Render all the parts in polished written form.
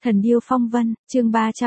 Thần điêu phong vân, chương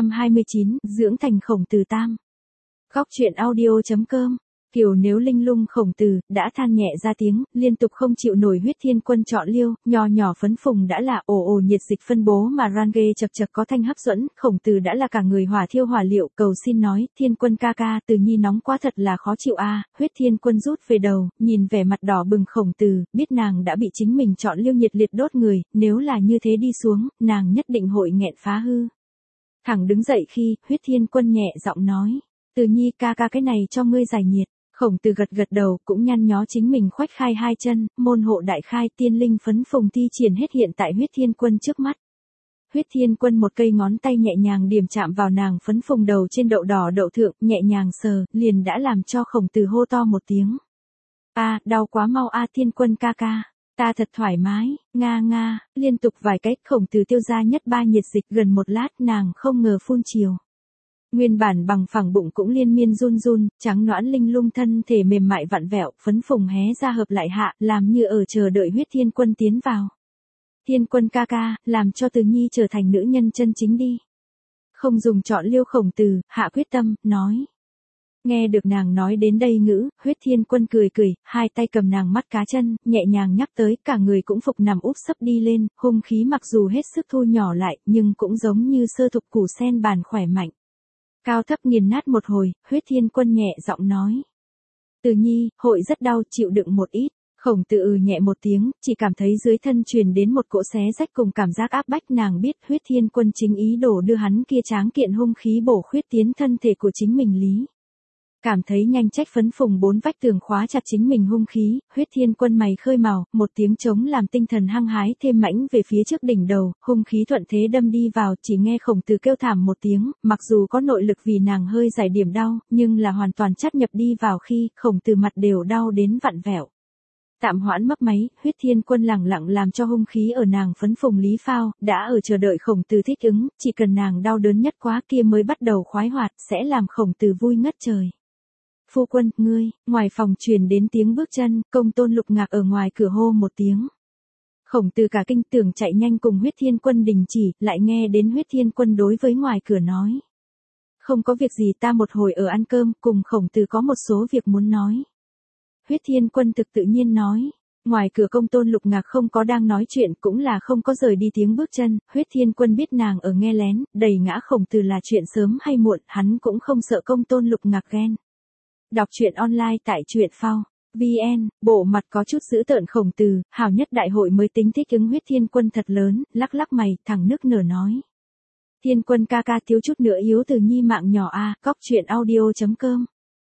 329, dưỡng thành Khổng Tử tam. Góc truyện audio.com. Kiều nếu linh lung Khổng Tử, đã than nhẹ ra tiếng, liên tục không chịu nổi huyết thiên quân chọn liêu, nhỏ nhỏ phấn phùng đã là ồ ồ nhiệt dịch phân bố mà ran ghê chập chập có thanh hấp dẫn, Khổng Tử đã là cả người hỏa thiêu hỏa liệu, cầu xin nói, thiên quân ca ca, Từ nhi nóng quá thật là khó chịu a. Huyết thiên quân rút về đầu, nhìn vẻ mặt đỏ bừng Khổng Tử, biết nàng đã bị chính mình chọn liêu nhiệt liệt đốt người, nếu là như thế đi xuống, nàng nhất định hội nghẹn phá hư. Thẳng đứng dậy khi, huyết thiên quân nhẹ giọng nói, Từ nhi ca ca cái này cho ngươi giải nhiệt. Khổng Tử gật gật đầu, cũng nhăn nhó chính mình khoách khai hai chân, môn hộ đại khai, tiên linh phấn phùng thi triển hết hiện tại huyết thiên quân trước mắt. Huyết thiên quân một cây ngón tay nhẹ nhàng điểm chạm vào nàng phấn phùng đầu trên đậu đỏ đậu thượng, nhẹ nhàng sờ, liền đã làm cho Khổng Tử hô to một tiếng. A, đau quá mau a thiên quân ca ca, ta thật thoải mái, nga nga, liên tục vài cách Khổng Tử tiêu ra nhất ba nhiệt dịch, gần một lát nàng không ngờ phun chiều. Nguyên bản bằng phẳng bụng cũng liên miên run run, trắng nõn linh lung thân thể mềm mại vặn vẹo, phấn phùng hé ra hợp lại hạ, làm như ở chờ đợi huyết thiên quân tiến vào. Thiên quân ca ca, làm cho Từ nhi trở thành nữ nhân chân chính đi. Không dùng chọn liêu Khổng Tử, hạ quyết tâm, nói. Nghe được nàng nói đến đây ngữ, huyết thiên quân cười cười, hai tay cầm nàng mắt cá chân, nhẹ nhàng nhắc tới, cả người cũng phục nằm úp sấp đi lên, hung khí mặc dù hết sức thu nhỏ lại, nhưng cũng giống như sơ thục củ sen bàn khỏe mạnh. Cao thấp nghiền nát một hồi, huyết thiên quân nhẹ giọng nói. Từ nhi, hội rất đau, chịu đựng một ít. Khổng Tử nhẹ một tiếng, chỉ cảm thấy dưới thân truyền đến một cỗ xé rách cùng cảm giác áp bách, nàng biết huyết thiên quân chính ý đồ đưa hắn kia tráng kiện hung khí bổ khuyết tiến thân thể của chính mình lý. Cảm thấy nhanh trách phấn phùng bốn vách tường khóa chặt chính mình hung khí, huyết thiên quân mày khơi màu, một tiếng trống làm tinh thần hăng hái thêm mãnh về phía trước đỉnh đầu, hung khí thuận thế đâm đi vào, chỉ nghe Khổng Tử kêu thảm một tiếng, mặc dù có nội lực vì nàng hơi giải điểm đau, nhưng là hoàn toàn chắt nhập đi vào khi, Khổng Tử mặt đều đau đến vặn vẹo. Tạm hoãn mấp máy, huyết thiên quân lẳng lặng làm cho hung khí ở nàng phấn phùng lý phao, đã ở chờ đợi Khổng Tử thích ứng, chỉ cần nàng đau đớn nhất quá kia mới bắt đầu khoái hoạt, sẽ làm Khổng Tử vui ngất trời. Phu quân, ngươi, ngoài phòng truyền đến tiếng bước chân, Công Tôn Lục Ngạc ở ngoài cửa hô một tiếng. Khổng Tử cả kinh tưởng chạy nhanh cùng huyết thiên quân đình chỉ, lại nghe đến huyết thiên quân đối với ngoài cửa nói. Không có việc gì, ta một hồi ở ăn cơm, cùng Khổng Tử có một số việc muốn nói. Huyết thiên quân thực tự nhiên nói. Ngoài cửa Công Tôn Lục Ngạc không có đang nói chuyện, cũng là không có rời đi tiếng bước chân, huyết thiên quân biết nàng ở nghe lén, đẩy ngã Khổng Tử là chuyện sớm hay muộn, hắn cũng không sợ Công Tôn Lục Ngạc ghen. Đọc truyện online tại truyện phao VN, bộ mặt có chút dữ tợn Khổng Tử, hào nhất đại hội mới tính thích ứng huyết thiên quân thật lớn, lắc lắc mày, thẳng nức nở nói. Thiên quân ca ca thiếu chút nữa yếu Từ nhi mạng nhỏ a. Góc truyện audio.com.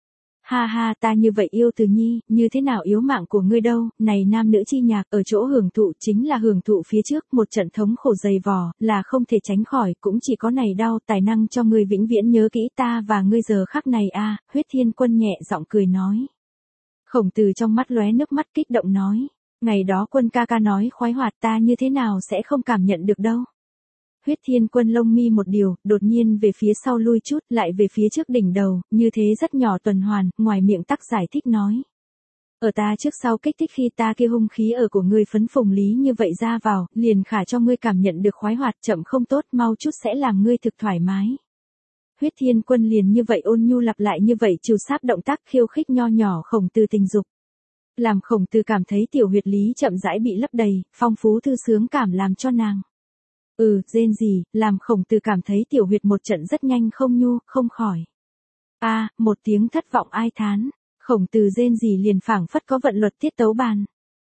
Ha ha, ta như vậy yêu Từ nhi, như thế nào yếu mạng của ngươi đâu, này nam nữ chi nhạc, ở chỗ hưởng thụ chính là hưởng thụ phía trước, một trận thống khổ dày vò, là không thể tránh khỏi, cũng chỉ có này đau, tài năng cho ngươi vĩnh viễn nhớ kỹ ta và ngươi giờ khắc này a. Huyết thiên quân nhẹ giọng cười nói. Khổng Tử trong mắt lóe nước mắt kích động nói, ngày đó quân ca ca nói khoái hoạt, ta như thế nào sẽ không cảm nhận được đâu. Huyết thiên quân lông mi một điều, đột nhiên về phía sau lui chút, lại về phía trước đỉnh đầu, như thế rất nhỏ tuần hoàn, ngoài miệng tắc giải thích nói. Ở ta trước sau kích thích khi ta kia hung khí ở của ngươi phấn phùng lý như vậy ra vào, liền khả cho ngươi cảm nhận được khoái hoạt, chậm không tốt, mau chút sẽ làm ngươi thực thoải mái. Huyết thiên quân liền như vậy ôn nhu lặp lại như vậy trừ sáp động tác khiêu khích nho nhỏ Khổng Tử tình dục. Làm Khổng Tử cảm thấy tiểu huyệt lý chậm rãi bị lấp đầy, phong phú thư sướng cảm làm cho nàng. Rên gì, làm Khổng Tử cảm thấy tiểu huyệt một trận rất nhanh không nhu, không khỏi. Một tiếng thất vọng ai thán, Khổng Tử rên gì liền phảng phất có vận luật tiết tấu bàn.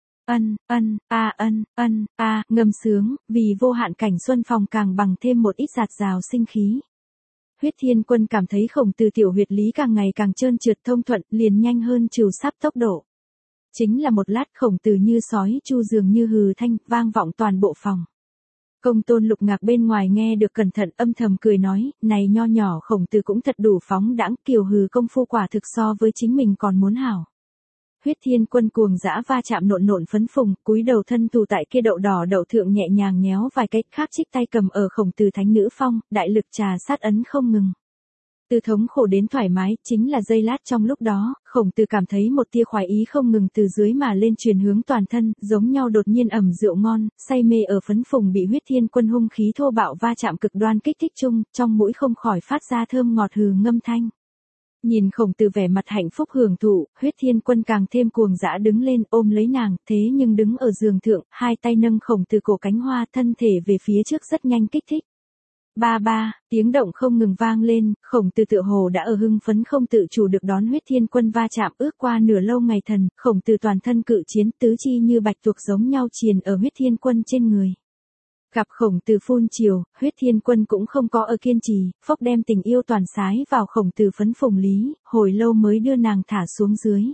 Ngâm sướng, vì vô hạn cảnh xuân phòng càng bằng thêm một ít giạt rào sinh khí. Huyết thiên quân cảm thấy Khổng Tử tiểu huyệt lý càng ngày càng trơn trượt thông thuận, liền nhanh hơn trừ sắp tốc độ. Chính là một lát Khổng Tử như sói chu dường như hừ thanh, vang vọng toàn bộ phòng. Công Tôn Lục Ngạc bên ngoài nghe được cẩn thận âm thầm cười nói, này nho nhỏ Khổng Tử cũng thật đủ phóng đãng, kiều hừ công phu quả thực so với chính mình còn muốn hảo. Huyết thiên quân cuồng dã va chạm nộn nộn phấn phùng, cúi đầu thân tù tại kia đậu đỏ đậu thượng nhẹ nhàng nhéo vài cách khác trích tay cầm ở Khổng Tử thánh nữ phong, đại lực trà sát ấn không ngừng. Từ thống khổ đến thoải mái, chính là giây lát trong lúc đó, Khổng Tử cảm thấy một tia khoái ý không ngừng từ dưới mà lên truyền hướng toàn thân, giống nhau đột nhiên ẩm rượu ngon, say mê ở phấn phùng bị Huyết Thiên Quân hung khí thô bạo va chạm cực đoan kích thích chung, trong mũi không khỏi phát ra thơm ngọt hừ ngâm thanh. Nhìn Khổng Tử vẻ mặt hạnh phúc hưởng thụ, Huyết Thiên Quân càng thêm cuồng dã đứng lên ôm lấy nàng, thế nhưng đứng ở giường thượng, hai tay nâng Khổng Tử cổ cánh hoa, thân thể về phía trước rất nhanh kích thích. Ba ba, tiếng động không ngừng vang lên, Khổng Tử tựa hồ đã ở hưng phấn không tự chủ được đón Huyết Thiên Quân va chạm ước qua nửa lâu ngày thần, Khổng Tử toàn thân cự chiến tứ chi như bạch tuộc giống nhau triền ở Huyết Thiên Quân trên người. Gặp Khổng Tử phun chiều, Huyết Thiên Quân cũng không có ở kiên trì, phốc đem tình yêu toàn sái vào Khổng Tử phấn phùng lý, hồi lâu mới đưa nàng thả xuống dưới.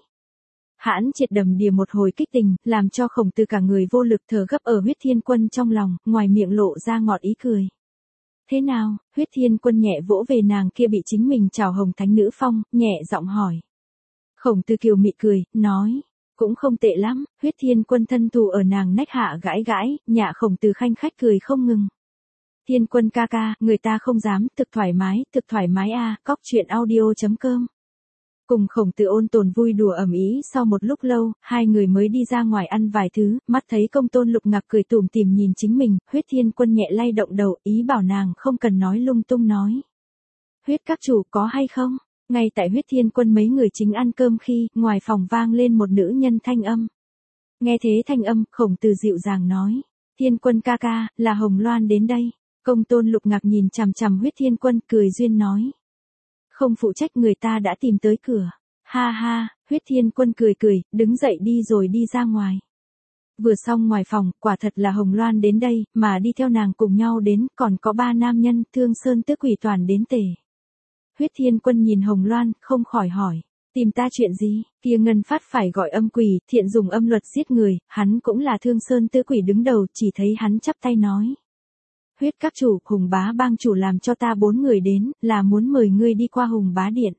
Hãn triệt đầm đìa một hồi kích tình, làm cho Khổng Tử cả người vô lực thở gấp ở Huyết Thiên Quân trong lòng, ngoài miệng lộ ra ngọt ý cười. Thế nào? Huyết Thiên Quân nhẹ vỗ về nàng kia bị chính mình trào hồng thánh nữ phong, nhẹ giọng hỏi. Khổng Tử kiều mị cười, nói. Cũng không tệ lắm, Huyết Thiên Quân thân thủ ở nàng nách hạ gãi gãi, nhạ Khổng Tử khanh khách cười không ngừng. Thiên Quân ca ca, người ta không dám, thực thoải mái a, cóc truyện audio.com. Cùng Khổng Tử ôn tồn vui đùa ầm ĩ, sau một lúc lâu, hai người mới đi ra ngoài ăn vài thứ, mắt thấy Công Tôn Lục Ngạc cười tủm tỉm nhìn chính mình, Huyết Thiên Quân nhẹ lay động đầu, ý bảo nàng không cần nói lung tung nói. Huyết các chủ có hay không? Ngay tại Huyết Thiên Quân mấy người chính ăn cơm khi, ngoài phòng vang lên một nữ nhân thanh âm. Nghe thế thanh âm, Khổng Tử dịu dàng nói. Thiên Quân ca ca, là Hồng Loan đến đây. Công Tôn Lục Ngạc nhìn chằm chằm Huyết Thiên Quân, cười duyên nói. Không phụ trách người ta đã tìm tới cửa. Ha ha, Huyết Thiên Quân cười cười, đứng dậy đi rồi đi ra ngoài. Vừa xong ngoài phòng, quả thật là Hồng Loan đến đây, mà đi theo nàng cùng nhau đến, còn có 3 nam nhân, Thương Sơn Tứ Quỷ toàn đến tề. Huyết Thiên Quân nhìn Hồng Loan, không khỏi hỏi. Tìm ta chuyện gì? Kia Ngân Phát phải gọi âm quỷ, thiện dùng âm luật giết người, hắn cũng là Thương Sơn Tứ Quỷ đứng đầu, chỉ thấy hắn chắp tay nói. Huyết các chủ, Hùng Bá bang chủ làm cho ta 4 người đến, là muốn mời ngươi đi qua Hùng Bá điện.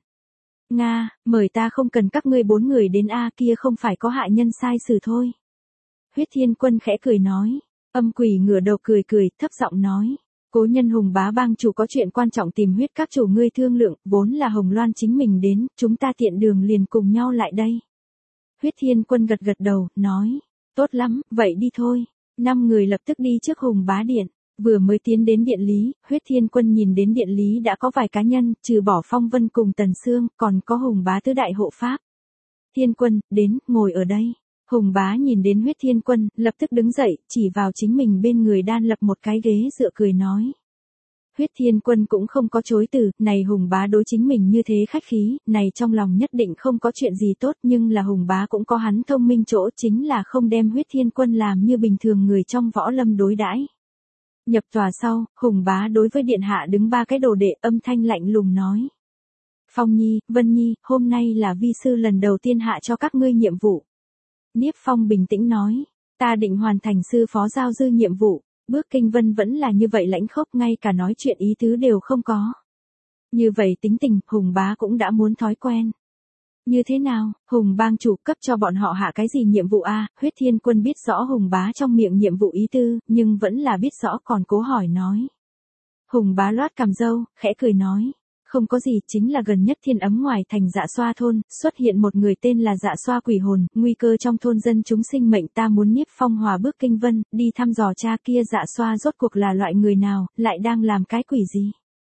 Nga, mời ta không cần các ngươi 4 người đến a, kia không phải có hại nhân sai xử thôi. Huyết Thiên Quân khẽ cười nói. Âm quỷ ngửa đầu cười cười, thấp giọng nói. Cố nhân Hùng Bá bang chủ có chuyện quan trọng tìm Huyết các chủ ngươi thương lượng, vốn là Hồng Loan chính mình đến, chúng ta tiện đường liền cùng nhau lại đây. Huyết Thiên Quân gật gật đầu, nói. Tốt lắm, vậy đi thôi. 5 người lập tức đi trước Hùng Bá điện. Vừa mới tiến đến điện lý, Huyết Thiên Quân nhìn đến điện lý đã có vài cá nhân, trừ bỏ Phong Vân cùng Tần Sương, còn có Hùng Bá tứ đại hộ pháp. Thiên Quân, đến, ngồi ở đây. Hùng Bá nhìn đến Huyết Thiên Quân, lập tức đứng dậy, chỉ vào chính mình bên người đan lập một cái ghế dựa cười nói. Huyết Thiên Quân cũng không có chối từ, này Hùng Bá đối chính mình như thế khách khí, này trong lòng nhất định không có chuyện gì tốt, nhưng là Hùng Bá cũng có hắn thông minh chỗ, chính là không đem Huyết Thiên Quân làm như bình thường người trong võ lâm đối đãi. Nhập tòa sau, Hùng Bá đối với điện hạ đứng 3 cái đồ đệ, âm thanh lạnh lùng nói. Phong Nhi, Vân Nhi, hôm nay là vi sư lần đầu tiên hạ cho các ngươi nhiệm vụ. Niếp Phong bình tĩnh nói, ta định hoàn thành sư phó giao dư nhiệm vụ, bước kinh vân vẫn là như vậy lãnh khốc, ngay cả nói chuyện ý tứ đều không có. Như vậy tính tình, Hùng Bá cũng đã muốn thói quen. Như thế nào, Hùng bang chủ cấp cho bọn họ hạ cái gì nhiệm vụ a? Huyết Thiên Quân biết rõ Hùng Bá trong miệng nhiệm vụ ý tư, nhưng vẫn là biết rõ còn cố hỏi nói. Hùng Bá loát cằm râu, khẽ cười nói. Không có gì, chính là gần nhất Thiên Ấm ngoài thành Dạ Xoa thôn, xuất hiện một người tên là Dạ Xoa quỷ hồn, nguy cơ trong thôn dân chúng sinh mệnh, ta muốn Niếp Phong hòa bước kinh vân, đi thăm dò cha kia Dạ Xoa rốt cuộc là loại người nào, lại đang làm cái quỷ gì.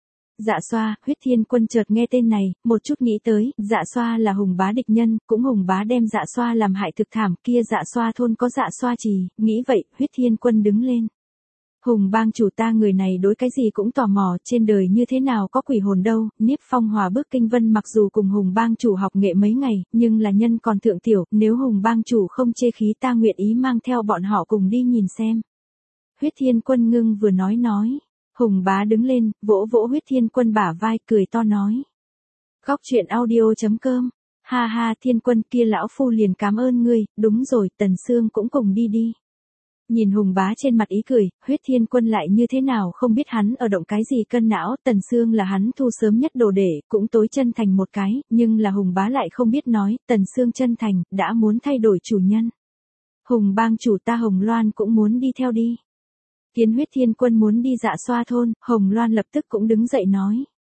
Dạ Xoa, Huyết Thiên Quân chợt nghe tên này, một chút nghĩ tới, Dạ Xoa là Hùng Bá địch nhân, cũng Hùng Bá đem Dạ Xoa làm hại thực thảm, kia Dạ Xoa thôn có Dạ Xoa trì, nghĩ vậy, Huyết Thiên Quân đứng lên. Hùng bang chủ, ta người này đối cái gì cũng tò mò, trên đời như thế nào có quỷ hồn đâu. Niếp Phong hòa bước kinh vân mặc dù cùng Hùng bang chủ học nghệ mấy ngày, nhưng là nhân còn thượng tiểu, nếu Hùng bang chủ không chê khí ta nguyện ý mang theo bọn họ cùng đi nhìn xem. Huyết Thiên Quân ngưng vừa nói. Hùng Bá đứng lên, vỗ vỗ Huyết Thiên Quân bả vai, cười to nói. Góc truyện audio.com. Ha ha, Thiên Quân, kia lão phu liền cảm ơn ngươi, đúng rồi, Tần Sương cũng cùng đi đi. Nhìn Hùng Bá trên mặt ý cười, Huyết Thiên Quân lại như thế nào không biết hắn ở động cái gì cân não, Tần Sương là hắn thu sớm nhất đồ để, cũng tối chân thành một cái, nhưng là Hùng Bá lại không biết nói, Tần Sương chân thành, đã muốn thay đổi chủ nhân. Hùng bang chủ, ta Hồng Loan cũng muốn đi theo đi. Kiến Huyết Thiên Quân muốn đi Dạ Xoa thôn, Hồng Loan lập tức cũng đứng dậy nói.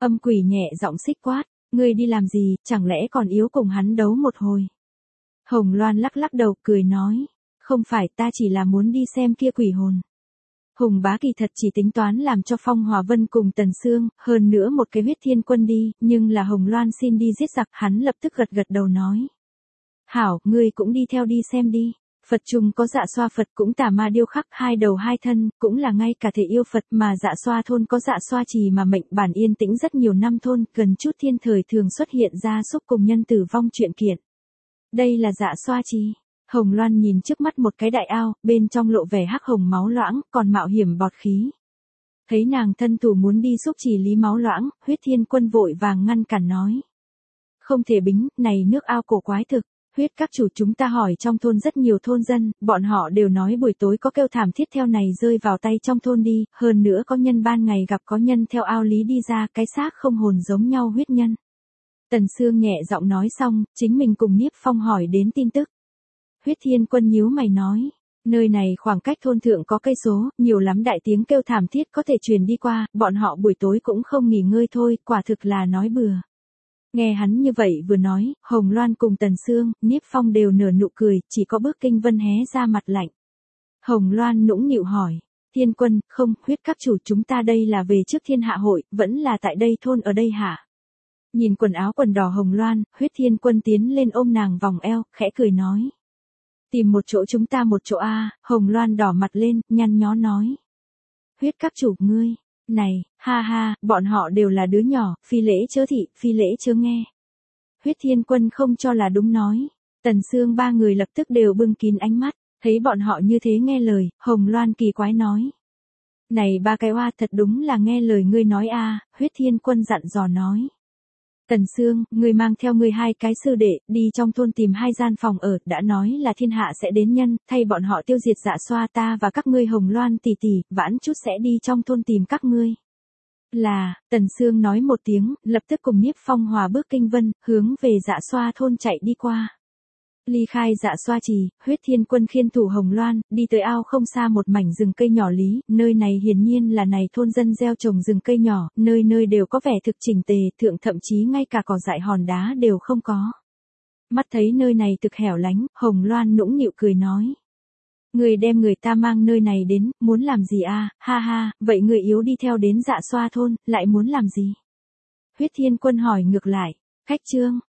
Âm quỷ nhẹ giọng xích quát, ngươi đi làm gì, chẳng lẽ còn yếu cùng hắn đấu một hồi. Hồng Loan lắc lắc đầu cười nói, không phải, ta chỉ là muốn đi xem kia quỷ hồn. Hùng Bá kỳ thật chỉ tính toán làm cho Phong Hòa Vân cùng Tần Sương, hơn nữa một cái huyết thiên quân đi, nhưng là Hồng Loan xin đi giết giặc, hắn lập tức gật gật đầu nói. Hảo, ngươi cũng đi theo đi xem đi. Phật trùng có dạ xoa Phật cũng tà ma điêu khắc hai đầu hai thân, cũng là ngay cả thể yêu Phật mà dạ xoa thôn có dạ xoa trì mà mệnh bản yên tĩnh rất nhiều năm thôn, gần chút thiên thời thường xuất hiện ra xúc cùng nhân tử vong chuyện kiện. Đây là dạ xoa trì. Hồng Loan nhìn trước mắt một cái đại ao, bên trong lộ vẻ hắc hồng máu loãng, còn mạo hiểm bọt khí. Thấy nàng thân thủ muốn đi xúc trì lý máu loãng, huyết thiên quân vội vàng ngăn cản nói. Không thể bính, này nước ao cổ quái thực. Huyết các chủ, chúng ta hỏi trong thôn rất nhiều thôn dân, bọn họ đều nói buổi tối có kêu thảm thiết theo này rơi vào tay trong thôn đi, hơn nữa có nhân ban ngày gặp có nhân theo ao lý đi ra, cái xác không hồn giống nhau huyết nhân. Tần Sương nhẹ giọng nói xong, chính mình cùng Niếp Phong hỏi đến tin tức. Huyết thiên quân nhíu mày nói, nơi này khoảng cách thôn thượng có cây số, nhiều lắm đại tiếng kêu thảm thiết có thể truyền đi qua, bọn họ buổi tối cũng không nghỉ ngơi thôi, quả thực là nói bừa. Nghe hắn như vậy vừa nói, Hồng Loan cùng Tần Sương, Niếp Phong đều nở nụ cười, chỉ có Bước Kinh Vân hé ra mặt lạnh. Hồng Loan nũng nịu hỏi, thiên quân, không, huyết các chủ, chúng ta đây là về trước thiên hạ hội, vẫn là tại đây thôn ở đây hả? Nhìn quần áo quần đỏ Hồng Loan, huyết thiên quân tiến lên ôm nàng vòng eo, khẽ cười nói. Tìm một chỗ chúng ta một chỗ a. Hồng Loan đỏ mặt lên, nhăn nhó nói. Huyết các chủ, ngươi. Này, ha ha, bọn họ đều là đứa nhỏ, phi lễ chớ thị, phi lễ chớ nghe. Huyết thiên quân không cho là đúng nói. Tần Sương ba người lập tức đều bưng kín ánh mắt, thấy bọn họ như thế nghe lời, Hồng Loan kỳ quái nói. Này ba cái oa, thật đúng là nghe lời ngươi nói a. Huyết thiên quân dặn dò nói. Tần Sương, ngươi mang theo ngươi hai cái sư đệ, đi trong thôn tìm hai gian phòng ở, đã nói là thiên hạ sẽ đến nhân, thay bọn họ tiêu diệt dạ xoa, ta và các ngươi Hồng Loan tỷ tỷ, vãn chút sẽ đi trong thôn tìm các ngươi. Là, Tần Sương nói một tiếng, lập tức cùng Niếp Phong hòa Bước Kinh Vân, hướng về dạ xoa thôn chạy đi qua. Ly khai dạ xoa trì, huyết thiên quân khiên thủ Hồng Loan, đi tới ao không xa một mảnh rừng cây nhỏ lý, nơi này hiển nhiên là này thôn dân gieo trồng rừng cây nhỏ, nơi nơi đều có vẻ thực chỉnh tề, thượng thậm chí ngay cả cỏ dại hòn đá đều không có. Mắt thấy nơi này thực hẻo lánh, Hồng Loan nũng nịu cười nói. Người đem người ta mang nơi này đến, muốn làm gì a? Ha ha, vậy người yếu đi theo đến dạ xoa thôn, lại muốn làm gì? Huyết thiên quân hỏi ngược lại, khách trương.